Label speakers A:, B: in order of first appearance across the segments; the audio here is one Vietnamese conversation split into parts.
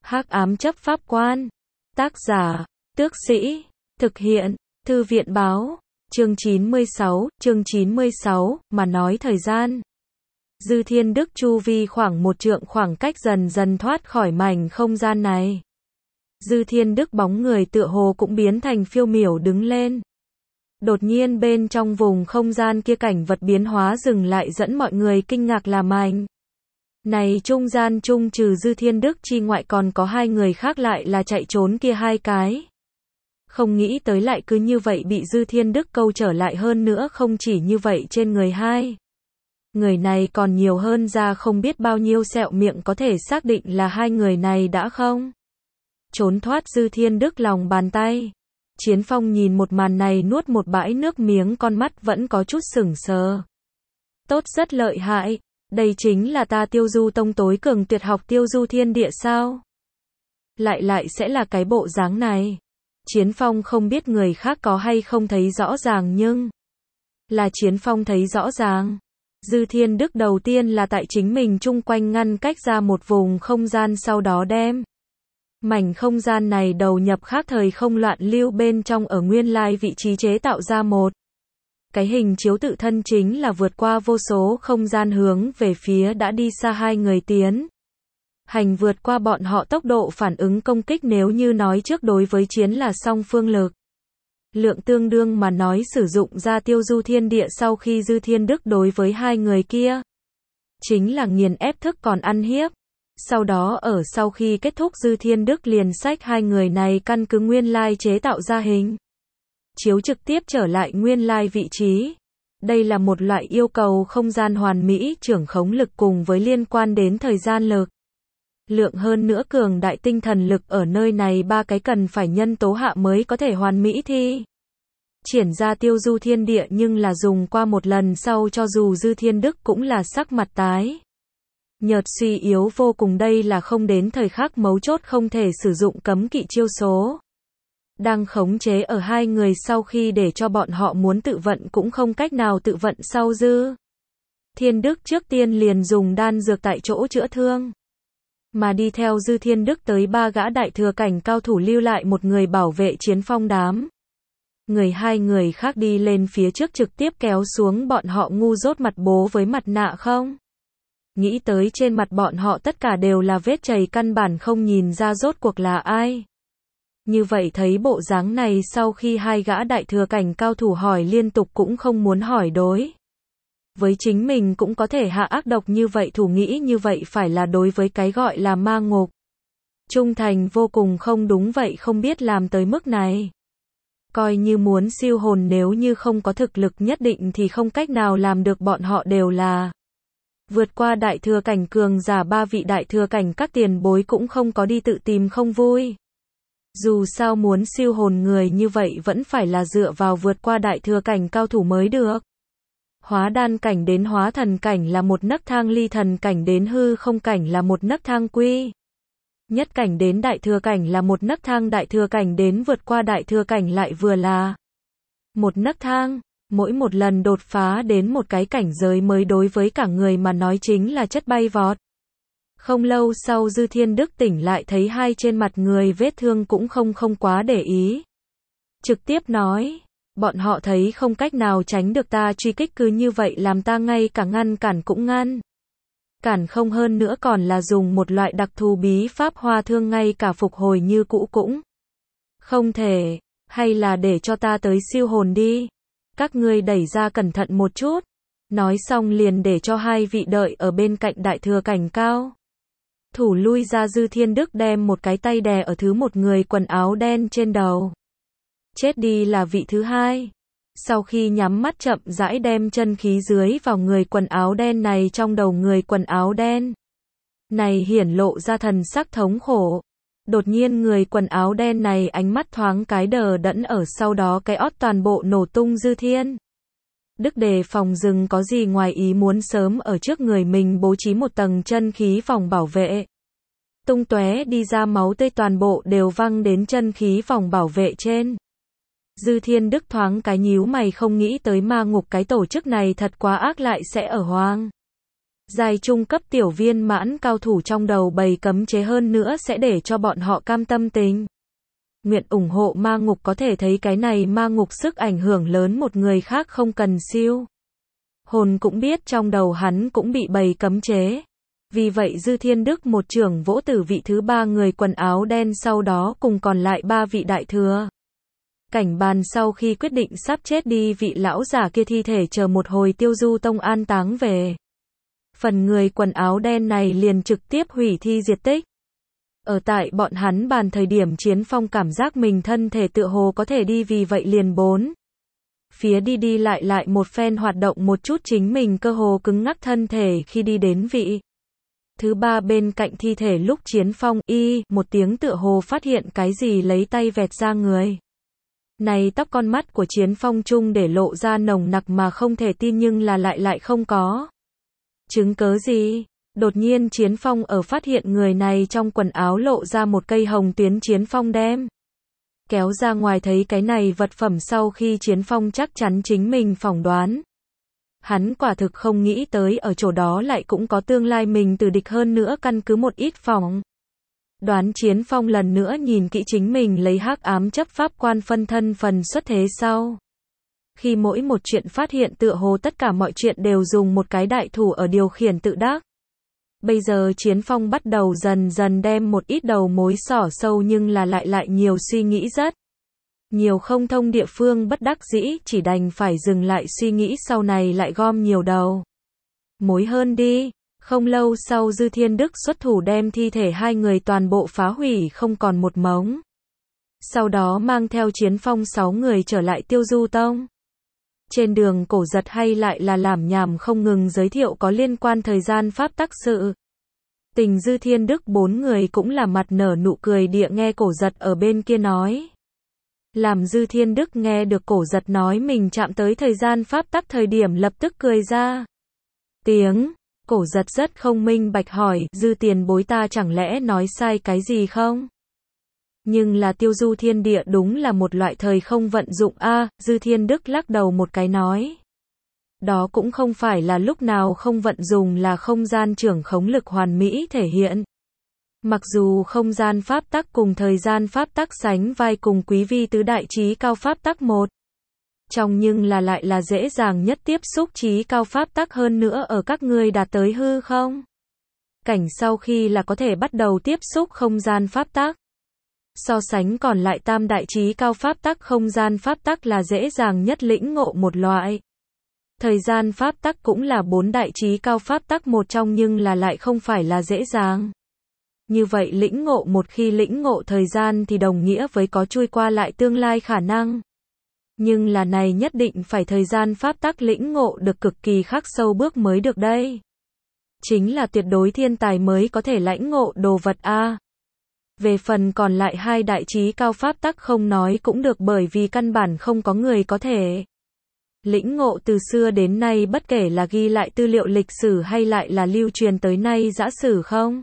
A: Hắc ám chấp pháp quan. Tác giả, Tước Sĩ. Thực hiện, Thư viện báo. Chương 96, mà nói thời gian. Dư Thiên Đức chu vi khoảng 1 trượng khoảng cách dần dần thoát khỏi mảnh không gian này. Dư Thiên Đức bóng người tựa hồ cũng biến thành phiêu miểu đứng lên. Đột nhiên bên trong vùng không gian kia cảnh vật biến hóa dừng lại dẫn mọi người kinh ngạc là mạnh. Này trung gian trung trừ Dư Thiên Đức chi ngoại còn có 2 người khác lại là chạy trốn kia 2 cái. Không nghĩ tới lại cứ như vậy bị Dư Thiên Đức câu trở lại, hơn nữa không chỉ như vậy, trên người 2 người này còn nhiều hơn ra không biết bao nhiêu sẹo miệng, có thể xác định là 2 người này đã không trốn thoát Dư Thiên Đức lòng bàn tay. Chiến Phong nhìn một màn này nuốt một bãi nước miếng, con mắt vẫn có chút sững sờ. Tốt, rất lợi hại. Đây chính là ta Tiêu Du Tông tối cường tuyệt học Tiêu Du Thiên Địa sao? Lại sẽ là cái bộ dáng này. Chiến Phong không biết người khác có hay không thấy rõ ràng, nhưng là Chiến Phong thấy rõ ràng. Dư Thiên Đức đầu tiên là tại chính mình chung quanh ngăn cách ra một vùng không gian, sau đó đem mảnh không gian này đầu nhập khác thời không loạn lưu bên trong, ở nguyên lai vị trí chế tạo ra một cái hình chiếu tự thân, chính là vượt qua vô số không gian hướng về phía đã đi xa 2 người tiến hành. Vượt qua bọn họ tốc độ phản ứng công kích, nếu như nói trước đối với chiến là song phương lực lượng tương đương mà nói, sử dụng ra Tiêu Du Thiên Địa sau khi Dư Thiên Đức đối với 2 người kia chính là nghiền ép thức còn ăn hiếp. Sau đó ở sau khi kết thúc, Dư Thiên Đức liền xách 2 người này căn cứ nguyên lai chế tạo ra hình chiếu trực tiếp trở lại nguyên lai vị trí. Đây là một loại yêu cầu không gian hoàn mỹ, trưởng khống lực cùng với liên quan đến thời gian lực lượng, hơn nữa cường đại tinh thần lực, ở nơi này 3 cái cần phải nhân tố hạ mới có thể hoàn mỹ thi triển ra Tiêu Du Thiên Địa, nhưng là dùng qua một lần sau, cho dù Dư Thiên Đức cũng là sắc mặt tái nhợt, suy yếu vô cùng. Đây là không đến thời khắc mấu chốt không thể sử dụng cấm kỵ chiêu số đang khống chế ở 2 người, sau khi để cho bọn họ muốn tự vận cũng không cách nào tự vận. Sau Dư Thiên Đức trước tiên liền dùng đan dược tại chỗ chữa thương, mà đi theo Dư Thiên Đức tới 3 gã đại thừa cảnh cao thủ, lưu lại một người bảo vệ Chiến Phong đám người. 2 người khác đi lên phía trước trực tiếp kéo xuống bọn họ. Ngu dốt mặt bố với mặt nạ, không nghĩ tới trên mặt bọn họ tất cả đều là vết chày, căn bản không nhìn ra rốt cuộc là ai. Như vậy thấy bộ dáng này, sau khi 2 gã đại thừa cảnh cao thủ hỏi liên tục cũng không muốn hỏi, đối với chính mình cũng có thể hạ ác độc như vậy, thủ nghĩ như vậy phải là đối với cái gọi là ma ngục trung thành vô cùng. Không đúng vậy, không biết làm tới mức này. Coi như muốn siêu hồn, nếu như không có thực lực nhất định thì không cách nào làm được. Bọn họ đều là vượt qua đại thừa cảnh cường giả, 3 vị đại thừa cảnh các tiền bối cũng không có đi tự tìm không vui. Dù sao muốn siêu hồn người như vậy vẫn phải là dựa vào vượt qua đại thừa cảnh cao thủ mới được. Hóa đan cảnh đến hóa thần cảnh là một nấc thang, ly thần cảnh đến hư không cảnh là một nấc thang, quy nhất cảnh đến đại thừa cảnh là một nấc thang, đại thừa cảnh đến vượt qua đại thừa cảnh lại vừa là một nấc thang. Mỗi một lần đột phá đến một cái cảnh giới mới đối với cả người mà nói chính là chất bay vọt. Không lâu sau Dư Thiên Đức tỉnh lại, thấy 2 trên mặt người vết thương cũng không quá để ý. Trực tiếp nói, bọn họ thấy không cách nào tránh được ta truy kích, cứ như vậy làm ta ngay cả ngăn cản cũng ngăn cản không, hơn nữa còn là dùng một loại đặc thù bí pháp hoa thương, ngay cả phục hồi như cũ cũng không thể. Hay là để cho ta tới siêu hồn đi. Các ngươi đẩy ra cẩn thận một chút. Nói xong liền để cho 2 vị đợi ở bên cạnh đại thừa cảnh cao thủ lui ra. Dư Thiên Đức đem một cái tay đè ở thứ một người quần áo đen trên đầu. Chết đi là vị thứ 2. Sau khi nhắm mắt chậm rãi đem chân khí dưới vào người quần áo đen này, trong đầu người quần áo đen này hiển lộ ra thần sắc thống khổ. Đột nhiên người quần áo đen này ánh mắt thoáng cái đờ đẫn, ở sau đó cái ót toàn bộ nổ tung. Dư Thiên Đức đề phòng dừng có gì ngoài ý muốn, sớm ở trước người mình bố trí một tầng chân khí vòng bảo vệ. Tung tóe đi ra máu tươi toàn bộ đều văng đến chân khí vòng bảo vệ trên. Dư Thiên Đức thoáng cái nhíu mày, không nghĩ tới ma ngục cái tổ chức này thật quá ác, lại sẽ ở hoang Giai trung cấp tiểu viên mãn cao thủ trong đầu bầy cấm chế hơn nữa sẽ để cho bọn họ cam tâm tình nguyện ủng hộ ma ngục, có thể thấy cái này ma ngục sức ảnh hưởng lớn, một người khác không cần siêu hồn cũng biết trong đầu hắn cũng bị bầy cấm chế. Vì vậy Dư Thiên Đức một trưởng vỗ tử vị thứ 3 người quần áo đen, sau đó cùng còn lại 3 vị đại thừa cảnh bàn sau khi quyết định sắp chết đi vị lão giả kia thi thể chờ một hồi Tiêu Du Tông an táng về. Phần người quần áo đen này liền trực tiếp hủy thi diệt tích. Ở tại bọn hắn bàn thời điểm Chiến Phong cảm giác mình thân thể tựa hồ có thể đi, vì vậy liền bốn phía đi đi lại lại một phen hoạt động một chút chính mình cơ hồ cứng ngắc thân thể khi đi đến vị thứ 3 bên cạnh thi thể lúc Chiến Phong một tiếng tựa hồ phát hiện cái gì lấy tay vẹt ra người. Này tóc con mắt của Chiến Phong chung để lộ ra nồng nặc mà không thể tin, nhưng là lại không có chứng cớ gì. Đột nhiên Chiến Phong ở phát hiện người này trong quần áo lộ ra một cây hồng tuyến, Chiến Phong đem kéo ra ngoài, thấy cái này vật phẩm sau khi Chiến Phong chắc chắn chính mình phỏng đoán. Hắn quả thực không nghĩ tới ở chỗ đó lại cũng có tương lai mình tử địch, hơn nữa căn cứ một ít phỏng đoán Chiến Phong lần nữa nhìn kỹ chính mình lấy hắc ám chấp pháp quan phân thân phần xuất thế sau. Khi mỗi một chuyện phát hiện tựa hồ tất cả mọi chuyện đều dùng một cái đại thủ ở điều khiển tự đắc. Bây giờ Chiến Phong bắt đầu dần dần đem một ít đầu mối xỏ sâu, nhưng là lại nhiều suy nghĩ rất nhiều không thông địa phương, bất đắc dĩ chỉ đành phải dừng lại suy nghĩ, sau này lại gom nhiều đầu mối hơn đi. Không lâu sau Dư Thiên Đức xuất thủ đem thi thể 2 người toàn bộ phá hủy không còn một mống. Sau đó mang theo Chiến Phong 6 người trở lại Tiêu Du Tông. Trên đường Cổ Giật hay lại là làm nhảm không ngừng giới thiệu có liên quan thời gian pháp tắc sự tình. Dư Thiên Đức 4 người cũng là mặt nở nụ cười địa nghe Cổ Giật ở bên kia nói. Làm Dư Thiên Đức nghe được Cổ Giật nói mình chạm tới thời gian pháp tắc thời điểm lập tức cười ra tiếng. Cổ Giật rất không minh bạch hỏi, Dư tiền bối ta chẳng lẽ nói sai cái gì không? Nhưng là tiêu du thiên địa đúng là một loại thời không vận dụng a. Dư Thiên Đức lắc đầu một cái nói. Đó cũng không phải là lúc nào không vận dùng, là không gian trưởng khống lực hoàn mỹ thể hiện. Mặc dù không gian pháp tắc cùng thời gian pháp tắc sánh vai cùng quý vi tứ đại trí cao pháp tắc một trong, nhưng là lại là dễ dàng nhất tiếp xúc trí cao pháp tắc, hơn nữa ở các ngươi đạt tới hư không cảnh sau khi là có thể bắt đầu tiếp xúc không gian pháp tắc. So sánh còn lại tam đại trí cao pháp tắc, không gian pháp tắc là dễ dàng nhất lĩnh ngộ một loại. Thời gian pháp tắc cũng là 4 đại trí cao pháp tắc một trong, nhưng là lại không phải là dễ dàng. Như vậy lĩnh ngộ, một khi lĩnh ngộ thời gian thì đồng nghĩa với có chui qua lại tương lai khả năng. Nhưng là này nhất định phải thời gian pháp tắc lĩnh ngộ được cực kỳ khắc sâu bước mới được đây. Chính là tuyệt đối thiên tài mới có thể lãnh ngộ đồ vật a. Về phần còn lại 2 đại trí cao pháp tắc không nói cũng được, bởi vì căn bản không có người có thể lĩnh ngộ từ xưa đến nay, bất kể là ghi lại tư liệu lịch sử hay lại là lưu truyền tới nay giả sử không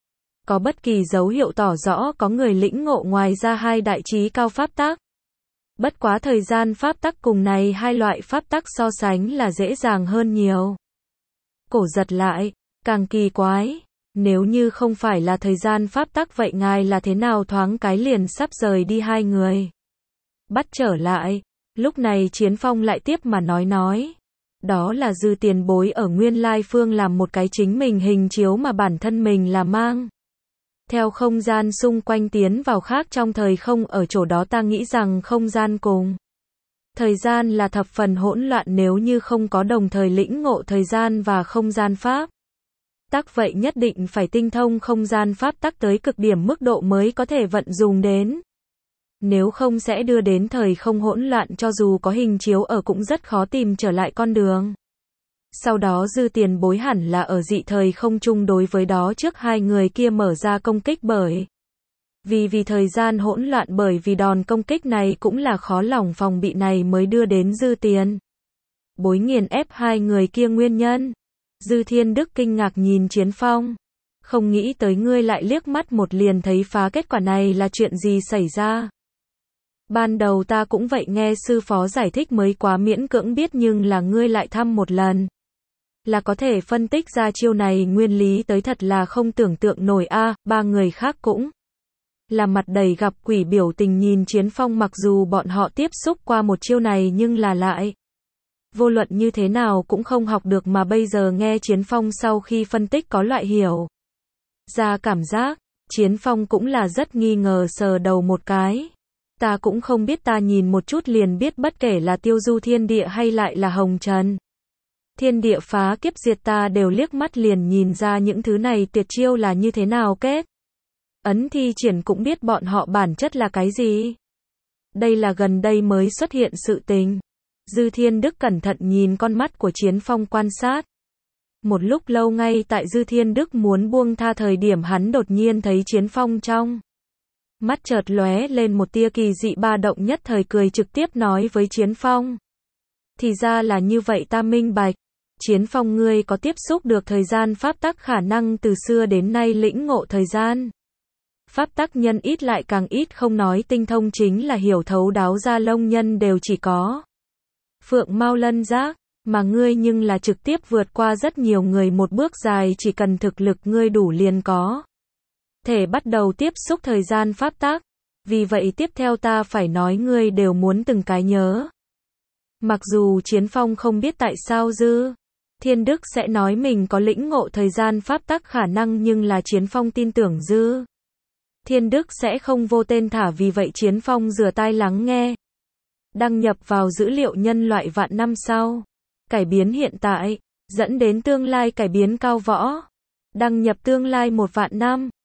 A: có bất kỳ dấu hiệu tỏ rõ có người lĩnh ngộ ngoài ra 2 đại trí cao pháp tắc. Bất quá thời gian pháp tắc cùng này 2 loại pháp tắc so sánh là dễ dàng hơn nhiều. Cổ Giật lại càng kỳ quái, nếu như không phải là thời gian pháp tắc vậy ngài là thế nào thoáng cái liền sắp rời đi 2 người bắt trở lại? Lúc này Chiến Phong lại tiếp mà nói. Đó là Dư tiền bối ở nguyên lai phương làm một cái chính mình hình chiếu mà bản thân mình là mang theo không gian xung quanh tiến vào khác trong thời không, ở chỗ đó ta nghĩ rằng không gian cùng thời gian là thập phần hỗn loạn, nếu như không có đồng thời lĩnh ngộ thời gian và không gian pháp tắc vậy nhất định phải tinh thông không gian pháp tắc tới cực điểm mức độ mới có thể vận dùng đến. Nếu không sẽ đưa đến thời không hỗn loạn, cho dù có hình chiếu ở cũng rất khó tìm trở lại con đường. Sau đó Dư tiền bối hẳn là ở dị thời không chung đối với đó trước 2 người kia mở ra công kích, bởi vì thời gian hỗn loạn, bởi vì đòn công kích này cũng là khó lòng phòng bị này mới đưa đến Dư tiền bối nghiền ép 2 người kia nguyên nhân. Dư Thiên Đức kinh ngạc nhìn Chiến Phong. Không nghĩ tới ngươi lại liếc mắt một liền thấy phá, kết quả này là chuyện gì xảy ra? Ban đầu ta cũng vậy, nghe sư phó giải thích mới quá miễn cưỡng biết, nhưng là ngươi lại thăm một lần là có thể phân tích ra chiêu này nguyên lý tới thật là không tưởng tượng nổi a. Ba người khác cũng là mặt đầy gặp quỷ biểu tình nhìn Chiến Phong, mặc dù bọn họ tiếp xúc qua một chiêu này nhưng là lại vô luận như thế nào cũng không học được, mà bây giờ nghe Chiến Phong sau khi phân tích có loại hiểu ra cảm giác. Chiến Phong cũng là rất nghi ngờ, sờ đầu một cái. Ta cũng không biết, ta nhìn một chút liền biết, bất kể là tiêu du thiên địa hay lại là hồng trần thiên địa phá kiếp diệt, ta đều liếc mắt liền nhìn ra những thứ này tuyệt chiêu là như thế nào kết ấn thi triển, cũng biết bọn họ bản chất là cái gì. Đây là gần đây mới xuất hiện sự tình. Dư Thiên Đức cẩn thận nhìn con mắt của Chiến Phong, quan sát một lúc lâu. Ngay tại Dư Thiên Đức muốn buông tha thời điểm, hắn đột nhiên thấy Chiến Phong trong mắt chợt lóe lên một tia kỳ dị ba động, nhất thời cười trực tiếp nói với Chiến Phong. Thì ra là như vậy, ta minh bạch. Chiến Phong, ngươi có tiếp xúc được thời gian pháp tắc khả năng, từ xưa đến nay lĩnh ngộ thời gian pháp tắc nhân ít lại càng ít, không nói tinh thông chính là hiểu thấu đáo ra lông nhân đều chỉ có phượng mao lân giác, mà ngươi nhưng là trực tiếp vượt qua rất nhiều người một bước dài, chỉ cần thực lực ngươi đủ liền có thể bắt đầu tiếp xúc thời gian pháp tắc. Vì vậy tiếp theo ta phải nói ngươi đều muốn từng cái nhớ. Mặc dù Chiến Phong không biết tại sao Dư Thiên Đức sẽ nói mình có lĩnh ngộ thời gian pháp tắc khả năng, nhưng là Chiến Phong tin tưởng Dư Thiên Đức sẽ không vô tên thả, vì vậy Chiến Phong rửa tai lắng nghe. Đăng nhập vào dữ liệu nhân loại vạn năm sau. Cải biến hiện tại, dẫn đến tương lai cải biến cao võ. Đăng nhập tương lai 1 vạn năm.